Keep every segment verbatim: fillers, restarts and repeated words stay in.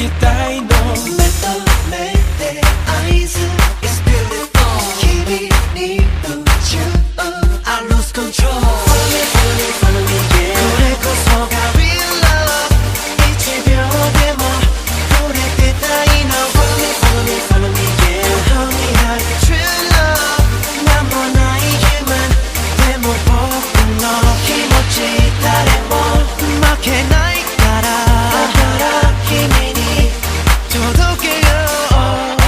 きたいの。 まとめて合図 It's beautiful 君に夢中 I lose control Follow me, follow me, follow me, yeah これこそが real love 一秒でも触れてたいの Follow me, follow me, follow me, yeah Honey, I got true love なんもない human でも僕の気持ち誰も負けないからだから君に届けよう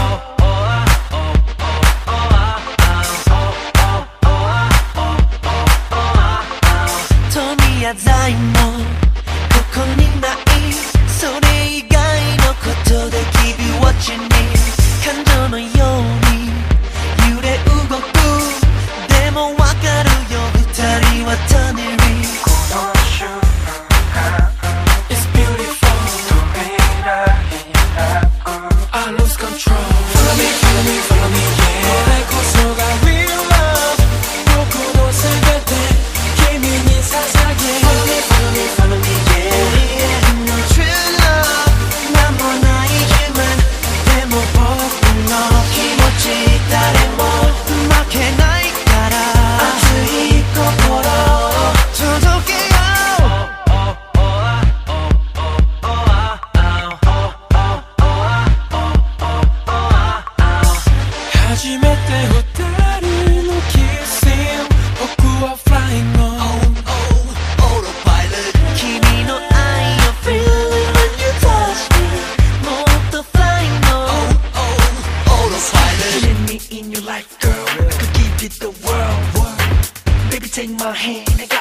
富や財もここにないそれ以外のことで Give you what you need 感情のように揺れ動くでもわかるよ二人は種類 It's beautiful I lose control Follow me, follow me, follow me, yeah これこそが real love 僕の全て君に捧げ Follow me, follow me, follow me, yeah No true love なんもない human でも僕の気持ち誰も負けないから熱い心を届けよう初めて二人のキスシーン僕は flying on Autopilot 君の愛を feeling when you touch me もっと flying on Autopilot Let me in your life girl I could give you the world Baby take my hand